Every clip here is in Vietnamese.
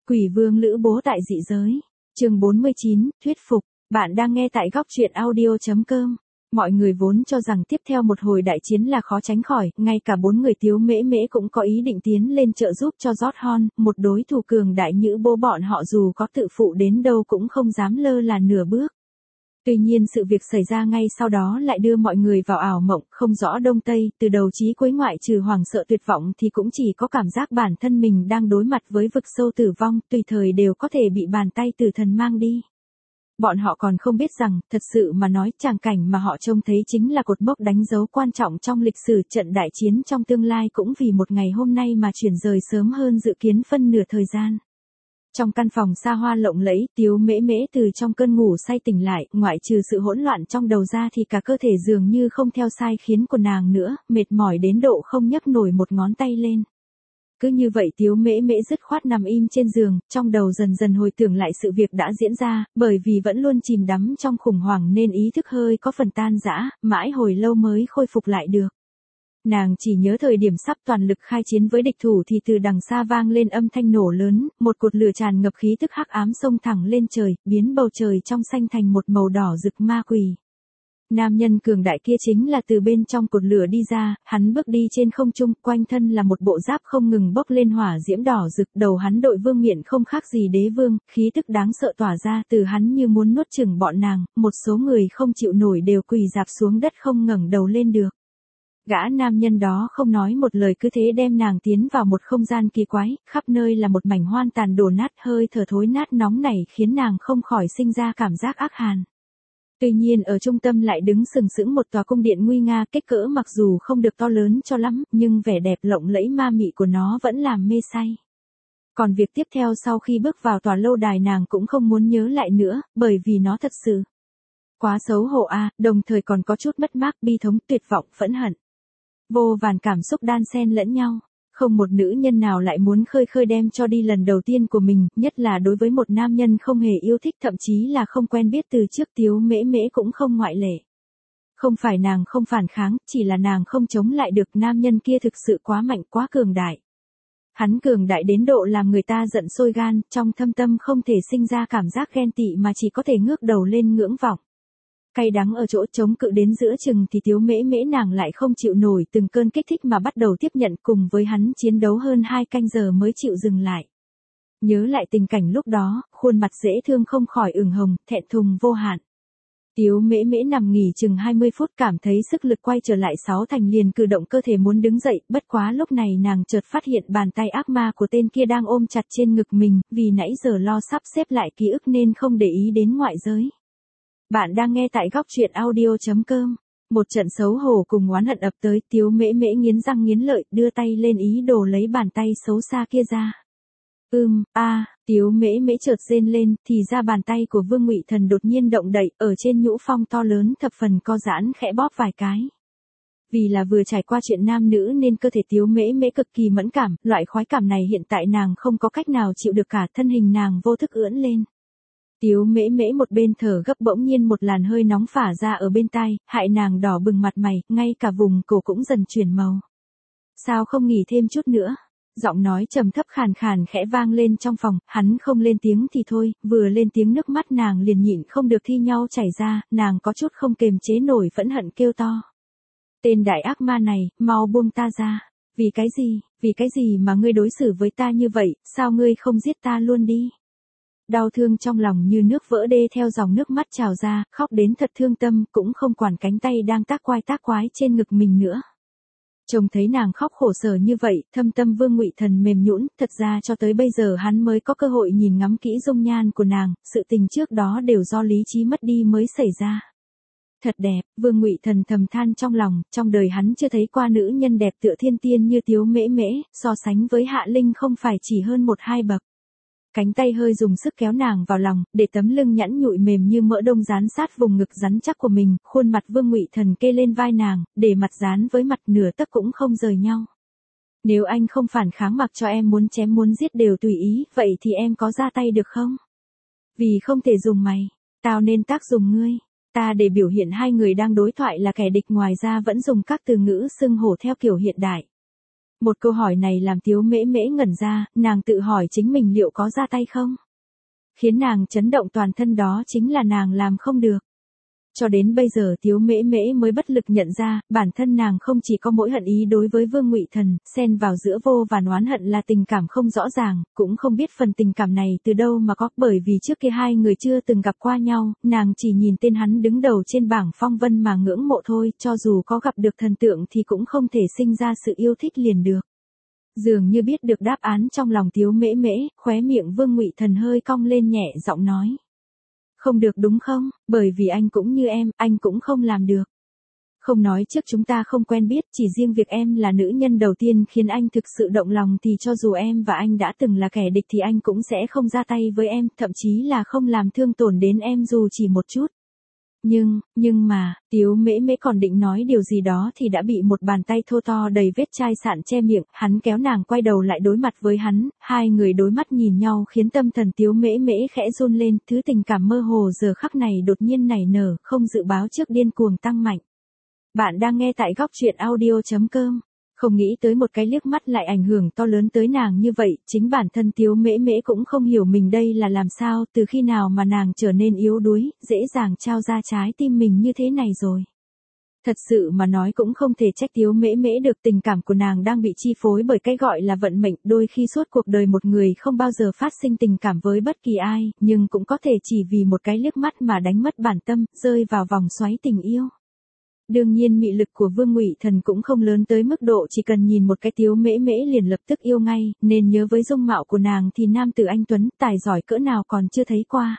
Quỷ vương Lữ Bố tại dị giới. Chương 49, thuyết phục. Bạn đang nghe tại góc truyện audio.com. Mọi người vốn cho rằng tiếp theo một hồi đại chiến là khó tránh khỏi, ngay cả 4 người Tiếu Mễ Mễ cũng có ý định tiến lên trợ giúp cho Giót Hon, một đối thủ cường đại Nhữ Bố bọn họ dù có tự phụ đến đâu cũng không dám lơ là nửa bước. Tuy nhiên sự việc xảy ra ngay sau đó lại đưa mọi người vào ảo mộng, không rõ đông tây, từ đầu chí cuối ngoại trừ hoảng sợ tuyệt vọng thì cũng chỉ có cảm giác bản thân mình đang đối mặt với vực sâu tử vong, tùy thời đều có thể bị bàn tay tử thần mang đi. Bọn họ còn không biết rằng, thật sự mà nói, tràng cảnh mà họ trông thấy chính là cột mốc đánh dấu quan trọng trong lịch sử trận đại chiến trong tương lai cũng vì một ngày hôm nay mà chuyển rời sớm hơn dự kiến phân nửa thời gian. Trong căn phòng xa hoa lộng lẫy, Tiếu Mễ Mễ từ trong cơn ngủ say tỉnh lại, ngoại trừ sự hỗn loạn trong đầu ra thì cả cơ thể dường như không theo sai khiến của nàng nữa, mệt mỏi đến độ không nhấc nổi một ngón tay lên. Cứ như vậy Tiếu Mễ Mễ dứt khoát nằm im trên giường, trong đầu dần dần hồi tưởng lại sự việc đã diễn ra, bởi vì vẫn luôn chìm đắm trong khủng hoảng nên ý thức hơi có phần tan rã, mãi hồi lâu mới khôi phục lại được. Nàng chỉ nhớ thời điểm sắp toàn lực khai chiến với địch thủ thì từ đằng xa vang lên âm thanh nổ lớn, một cột lửa tràn ngập khí tức hắc ám xông thẳng lên trời, biến bầu trời trong xanh thành một màu đỏ rực ma quỷ. Nam nhân cường đại kia chính là từ bên trong cột lửa đi ra, hắn bước đi trên không trung, quanh thân là một bộ giáp không ngừng bốc lên hỏa diễm đỏ rực, đầu hắn đội vương miện không khác gì đế vương, khí tức đáng sợ tỏa ra từ hắn như muốn nuốt chửng bọn nàng, một số người không chịu nổi đều quỳ rạp xuống đất không ngẩng đầu lên được. Gã nam nhân đó không nói một lời cứ thế đem nàng tiến vào một không gian kỳ quái, khắp nơi là một mảnh hoang tàn đổ nát, hơi thở thối nát nóng nảy khiến nàng không khỏi sinh ra cảm giác ác hàn. Tuy nhiên ở trung tâm lại đứng sừng sững một tòa cung điện nguy nga, kích cỡ mặc dù không được to lớn cho lắm, nhưng vẻ đẹp lộng lẫy ma mị của nó vẫn làm mê say. Còn việc tiếp theo sau khi bước vào tòa lâu đài nàng cũng không muốn nhớ lại nữa, bởi vì nó thật sự quá xấu hổ đồng thời còn có chút mất mát, bi thống, tuyệt vọng, phẫn hận. Vô vàn cảm xúc đan xen lẫn nhau, không một nữ nhân nào lại muốn khơi đem cho đi lần đầu tiên của mình, nhất là đối với một nam nhân không hề yêu thích thậm chí là không quen biết từ trước. Tiếu Mễ Mễ cũng không ngoại lệ. Không phải nàng không phản kháng, chỉ là nàng không chống lại được, nam nhân kia thực sự quá mạnh, quá cường đại. Hắn cường đại đến độ làm người ta giận sôi gan, trong thâm tâm không thể sinh ra cảm giác ghen tị mà chỉ có thể ngước đầu lên ngưỡng vọng. Cay đắng ở chỗ chống cự đến giữa chừng thì Tiếu Mễ Mễ nàng lại không chịu nổi từng cơn kích thích mà bắt đầu tiếp nhận, cùng với hắn chiến đấu hơn 2 canh giờ mới chịu dừng lại. Nhớ lại tình cảnh lúc đó, khuôn mặt dễ thương không khỏi ửng hồng, thẹn thùng vô hạn. Tiếu Mễ Mễ nằm nghỉ chừng 20 phút cảm thấy sức lực quay trở lại 6 thành liền cử động cơ thể muốn đứng dậy, bất quá lúc này nàng chợt phát hiện bàn tay ác ma của tên kia đang ôm chặt trên ngực mình, vì nãy giờ lo sắp xếp lại ký ức nên không để ý đến ngoại giới. Bạn đang nghe tại góc truyện audio.com. Một trận xấu hổ cùng oán hận ập tới, Tiếu Mễ Mễ nghiến răng nghiến lợi, đưa tay lên ý đồ lấy bàn tay xấu xa kia ra. Tiếu Mễ Mễ chợt rên lên, thì ra bàn tay của Vương Ngụy Thần đột nhiên động đậy, ở trên nhũ phong to lớn thập phần co giãn khẽ bóp vài cái. Vì là vừa trải qua chuyện nam nữ nên cơ thể Tiếu Mễ Mễ cực kỳ mẫn cảm, loại khoái cảm này hiện tại nàng không có cách nào chịu được cả, thân hình nàng vô thức ưỡn lên. Tiếu Mễ Mễ một bên thở gấp, bỗng nhiên một làn hơi nóng phả ra ở bên tai, hại nàng đỏ bừng mặt mày, ngay cả vùng cổ cũng dần chuyển màu. Sao không nghỉ thêm chút nữa? Giọng nói trầm thấp khàn khàn khẽ vang lên trong phòng, hắn không lên tiếng thì thôi, vừa lên tiếng nước mắt nàng liền nhịn không được thi nhau chảy ra, nàng có chút không kềm chế nổi phẫn hận kêu to. Tên đại ác ma này, mau buông ta ra. Vì cái gì mà ngươi đối xử với ta như vậy, sao ngươi không giết ta luôn đi? Đau thương trong lòng như nước vỡ đê theo dòng nước mắt trào ra, khóc đến thật thương tâm, cũng không quản cánh tay đang tác quái trên ngực mình nữa. Trông thấy nàng khóc khổ sở như vậy, thâm tâm Vương Ngụy Thần mềm nhũn, thật ra cho tới bây giờ hắn mới có cơ hội nhìn ngắm kỹ dung nhan của nàng, sự tình trước đó đều do lý trí mất đi mới xảy ra. Thật đẹp, Vương Ngụy Thần thầm than trong lòng, trong đời hắn chưa thấy qua nữ nhân đẹp tựa thiên tiên như Tiếu Mễ Mễ, so sánh với Hạ Linh không phải chỉ hơn 1-2 bậc. Cánh tay hơi dùng sức kéo nàng vào lòng, để tấm lưng nhẵn nhụi mềm như mỡ đông dán sát vùng ngực rắn chắc của mình, khuôn mặt Vương Ngụy Thần kê lên vai nàng, để mặt dán với mặt nửa tấc cũng không rời nhau. Nếu anh không phản kháng mặc cho em muốn chém muốn giết đều tùy ý, vậy thì em có ra tay được không? Vì không thể dùng mày, tao nên tác dùng ngươi. Ta để biểu hiện hai người đang đối thoại là kẻ địch, ngoài ra vẫn dùng các từ ngữ xưng hổ theo kiểu hiện đại. Một câu hỏi này làm Tiếu Mễ Mễ ngẩn ra, nàng tự hỏi chính mình liệu có ra tay không? Khiến nàng chấn động toàn thân đó chính là nàng làm không được. Cho đến bây giờ Tiếu Mễ Mễ mới bất lực nhận ra, bản thân nàng không chỉ có mỗi hận ý đối với Vương Ngụy Thần, xen vào giữa vô và oán hận là tình cảm không rõ ràng, cũng không biết phần tình cảm này từ đâu mà có, bởi vì trước kia hai người chưa từng gặp qua nhau, nàng chỉ nhìn tên hắn đứng đầu trên bảng phong vân mà ngưỡng mộ thôi, cho dù có gặp được thần tượng thì cũng không thể sinh ra sự yêu thích liền được. Dường như biết được đáp án trong lòng Tiếu Mễ Mễ, khóe miệng Vương Ngụy Thần hơi cong lên nhẹ giọng nói. Không được đúng không, bởi vì anh cũng như em, anh cũng không làm được. Không nói trước chúng ta không quen biết, chỉ riêng việc em là nữ nhân đầu tiên khiến anh thực sự động lòng thì cho dù em và anh đã từng là kẻ địch thì anh cũng sẽ không ra tay với em, thậm chí là không làm thương tổn đến em dù chỉ một chút. Nhưng mà, Tiếu Mễ Mễ còn định nói điều gì đó thì đã bị một bàn tay thô to đầy vết chai sạn che miệng, hắn kéo nàng quay đầu lại đối mặt với hắn, hai người đối mắt nhìn nhau khiến tâm thần Tiếu Mễ Mễ khẽ run lên, thứ tình cảm mơ hồ giờ khắc này đột nhiên nảy nở, không dự báo trước điên cuồng tăng mạnh. Bạn đang nghe tại góc truyện audio.com. Không nghĩ tới một cái liếc mắt lại ảnh hưởng to lớn tới nàng như vậy, chính bản thân Tiếu Mễ Mễ cũng không hiểu mình đây là làm sao, từ khi nào mà nàng trở nên yếu đuối, dễ dàng trao ra trái tim mình như thế này rồi. Thật sự mà nói cũng không thể trách Tiếu Mễ Mễ được, tình cảm của nàng đang bị chi phối bởi cái gọi là vận mệnh, đôi khi suốt cuộc đời một người không bao giờ phát sinh tình cảm với bất kỳ ai, nhưng cũng có thể chỉ vì một cái liếc mắt mà đánh mất bản tâm, rơi vào vòng xoáy tình yêu. Đương nhiên mị lực của Vương Ngụy Thần cũng không lớn tới mức độ chỉ cần nhìn một cái Tiếu Mễ Mễ liền lập tức yêu ngay, nên nhớ với dung mạo của nàng thì nam tử anh tuấn, tài giỏi cỡ nào còn chưa thấy qua.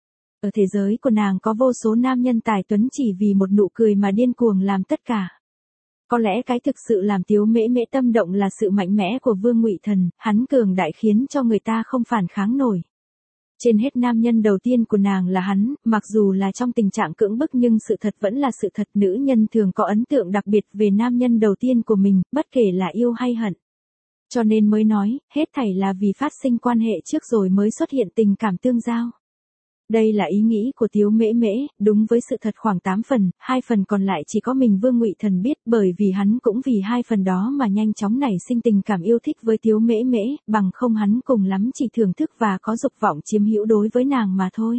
Ở thế giới của nàng có vô số nam nhân tài tuấn chỉ vì một nụ cười mà điên cuồng làm tất cả. Có lẽ cái thực sự làm Tiếu Mễ Mễ tâm động là sự mạnh mẽ của Vương Ngụy Thần, hắn cường đại khiến cho người ta không phản kháng nổi. Trên hết nam nhân đầu tiên của nàng là hắn, mặc dù là trong tình trạng cưỡng bức nhưng sự thật vẫn là sự thật, nữ nhân thường có ấn tượng đặc biệt về nam nhân đầu tiên của mình, bất kể là yêu hay hận. Cho nên mới nói, hết thảy là vì phát sinh quan hệ trước rồi mới xuất hiện tình cảm tương giao. Đây là ý nghĩ của Tiếu Mễ Mễ, đúng với sự thật khoảng 8 phần, 2 phần còn lại chỉ có mình Vương Ngụy Thần biết, bởi vì hắn cũng vì 2 phần đó mà nhanh chóng nảy sinh tình cảm yêu thích với Tiếu Mễ Mễ, bằng không hắn cùng lắm chỉ thưởng thức và có dục vọng chiếm hữu đối với nàng mà thôi.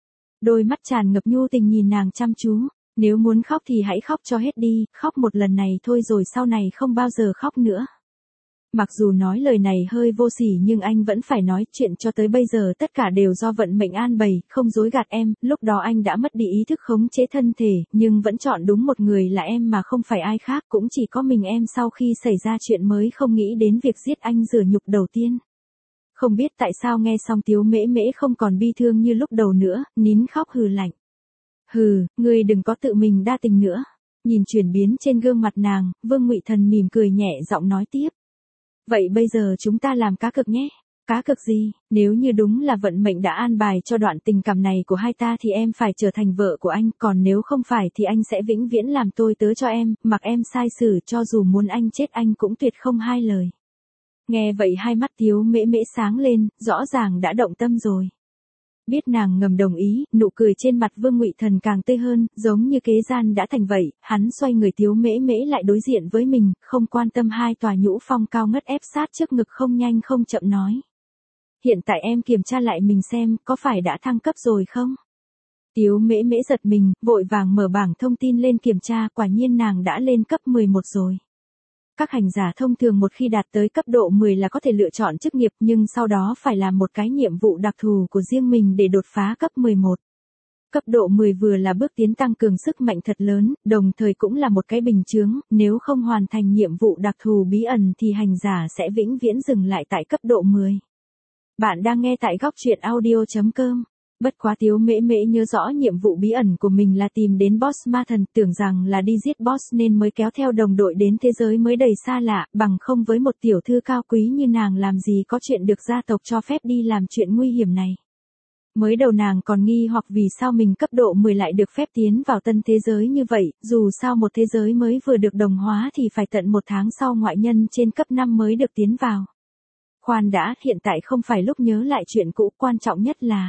Đôi mắt tràn ngập nhu tình nhìn nàng chăm chú, nếu muốn khóc thì hãy khóc cho hết đi, khóc một lần này thôi rồi sau này không bao giờ khóc nữa. Mặc dù nói lời này hơi vô sỉ nhưng anh vẫn phải nói, chuyện cho tới bây giờ tất cả đều do vận mệnh an bày, không dối gạt em, lúc đó anh đã mất đi ý thức khống chế thân thể, nhưng vẫn chọn đúng một người là em mà không phải ai khác, cũng chỉ có mình em sau khi xảy ra chuyện mới không nghĩ đến việc giết anh rửa nhục đầu tiên. Không biết tại sao nghe xong Tiếu Mễ Mễ không còn bi thương như lúc đầu nữa, nín khóc hừ lạnh. Hừ, ngươi đừng có tự mình đa tình nữa. Nhìn chuyển biến trên gương mặt nàng, Vương Ngụy Thần mỉm cười nhẹ giọng nói tiếp. Vậy bây giờ chúng ta làm cá cược nhé. Cá cược gì? Nếu như đúng là vận mệnh đã an bài cho đoạn tình cảm này của hai ta thì em phải trở thành vợ của anh, còn nếu không phải thì anh sẽ vĩnh viễn làm tôi tớ cho em, mặc em sai xử, cho dù muốn anh chết anh cũng tuyệt không hai lời. Nghe vậy hai mắt Tiếu Mễ Mễ sáng lên, rõ ràng đã động tâm rồi. Biết nàng ngầm đồng ý, nụ cười trên mặt Vương Ngụy Thần càng tươi hơn, giống như kế gian đã thành vậy, hắn xoay người Tiếu Mễ Mễ lại đối diện với mình, không quan tâm hai tòa nhũ phong cao ngất ép sát trước ngực, không nhanh không chậm nói. Hiện tại em kiểm tra lại mình xem, có phải đã thăng cấp rồi không? Tiếu Mễ Mễ giật mình, vội vàng mở bảng thông tin lên kiểm tra, quả nhiên nàng đã lên cấp 11 rồi. Các hành giả thông thường một khi đạt tới cấp độ 10 là có thể lựa chọn chức nghiệp, nhưng sau đó phải làm một cái nhiệm vụ đặc thù của riêng mình để đột phá cấp 11. Cấp độ 10 vừa là bước tiến tăng cường sức mạnh thật lớn, đồng thời cũng là một cái bình chướng, nếu không hoàn thành nhiệm vụ đặc thù bí ẩn thì hành giả sẽ vĩnh viễn dừng lại tại cấp độ 10. Bạn đang nghe tại góc truyện audio.com. Bất quá Tiếu Mễ Mễ nhớ rõ nhiệm vụ bí ẩn của mình là tìm đến boss ma thần, tưởng rằng là đi giết boss nên mới kéo theo đồng đội đến thế giới mới đầy xa lạ, bằng không với một tiểu thư cao quý như nàng làm gì có chuyện được gia tộc cho phép đi làm chuyện nguy hiểm này. Mới đầu nàng còn nghi hoặc vì sao mình cấp độ 10 lại được phép tiến vào tân thế giới như vậy, dù sao một thế giới mới vừa được đồng hóa thì phải tận 1 tháng sau ngoại nhân trên cấp 5 mới được tiến vào. Khoan đã, hiện tại không phải lúc nhớ lại chuyện cũ, quan trọng nhất là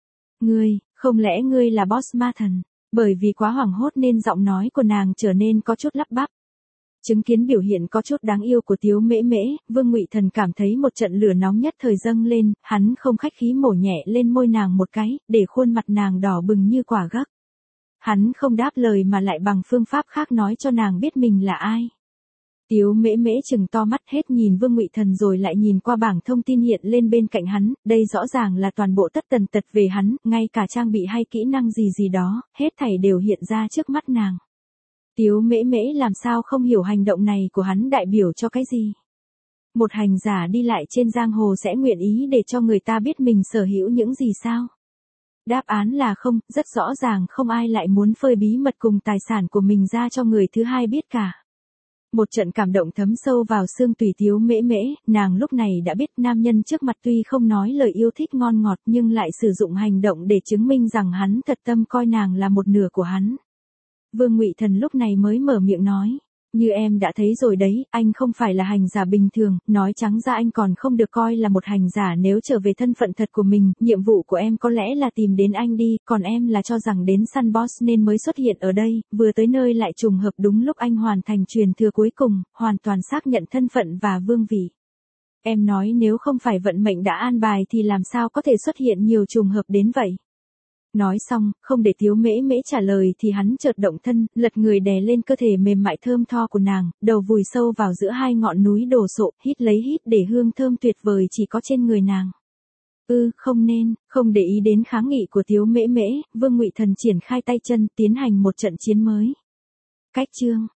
không lẽ ngươi là boss ma thần? Bởi vì quá hoảng hốt nên giọng nói của nàng trở nên có chút lắp bắp. Chứng kiến biểu hiện có chút đáng yêu của Tiếu Mễ Mễ, Vương Ngụy Thần cảm thấy một trận lửa nóng nhất thời dâng lên, hắn không khách khí mổ nhẹ lên môi nàng một cái, để khuôn mặt nàng đỏ bừng như quả gấc. Hắn không đáp lời mà lại bằng phương pháp khác nói cho nàng biết mình là ai. Tiếu Mễ Mễ trừng to mắt hết nhìn Vương Ngụy Thần rồi lại nhìn qua bảng thông tin hiện lên bên cạnh hắn, đây rõ ràng là toàn bộ tất tần tật về hắn, ngay cả trang bị hay kỹ năng gì gì đó, hết thảy đều hiện ra trước mắt nàng. Tiếu Mễ Mễ làm sao không hiểu hành động này của hắn đại biểu cho cái gì. Một hành giả đi lại trên giang hồ sẽ nguyện ý để cho người ta biết mình sở hữu những gì sao? Đáp án là không, rất rõ ràng không ai lại muốn phơi bí mật cùng tài sản của mình ra cho người thứ hai biết cả. Một trận cảm động thấm sâu vào xương tủy Tiếu Mễ Mễ, nàng lúc này đã biết nam nhân trước mặt tuy không nói lời yêu thích ngon ngọt nhưng lại sử dụng hành động để chứng minh rằng hắn thật tâm coi nàng là một nửa của hắn. Vương Ngụy Thần lúc này mới mở miệng nói, như em đã thấy rồi đấy, anh không phải là hành giả bình thường, nói trắng ra anh còn không được coi là một hành giả nếu trở về thân phận thật của mình, nhiệm vụ của em có lẽ là tìm đến anh đi, còn em là cho rằng đến săn boss nên mới xuất hiện ở đây, vừa tới nơi lại trùng hợp đúng lúc anh hoàn thành truyền thừa cuối cùng, hoàn toàn xác nhận thân phận và vương vị. Em nói nếu không phải vận mệnh đã an bài thì làm sao có thể xuất hiện nhiều trùng hợp đến vậy. Nói xong, không để Tiếu Mễ Mễ trả lời thì hắn chợt động thân, lật người đè lên cơ thể mềm mại thơm tho của nàng, đầu vùi sâu vào giữa hai ngọn núi đổ sộ, hít lấy hít để hương thơm tuyệt vời chỉ có trên người nàng. Không nên, không để ý đến kháng nghị của Tiếu Mễ Mễ, Vương Ngụy Thần triển khai tay chân tiến hành một trận chiến mới. Cách chương